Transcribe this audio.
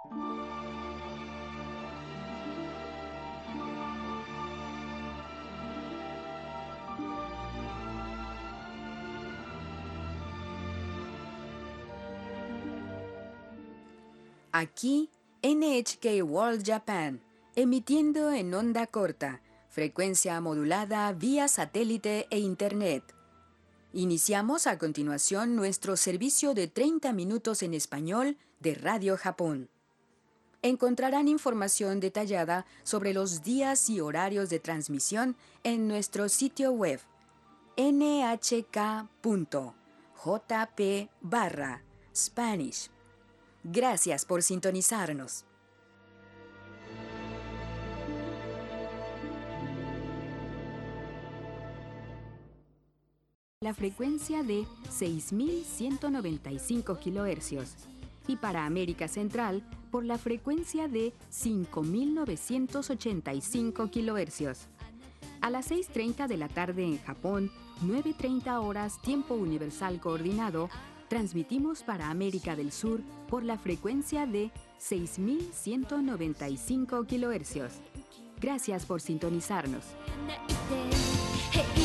Aquí, NHK World Japan, emitiendo en onda corta, frecuencia modulada vía satélite e Internet. Iniciamos a continuación nuestro servicio de 30 minutos en español de Radio Japón. Encontrarán información detallada sobre los días y horarios de transmisión en nuestro sitio web nhk.jp/Spanish. Gracias por sintonizarnos. La frecuencia de 6.195 kHz y para América Central por la frecuencia de 5.985 kHz. A las 6:30 de la tarde en Japón, 9:30 horas tiempo universal coordinado, transmitimos para América del Sur por la frecuencia de 6.195 kHz. Gracias por sintonizarnos.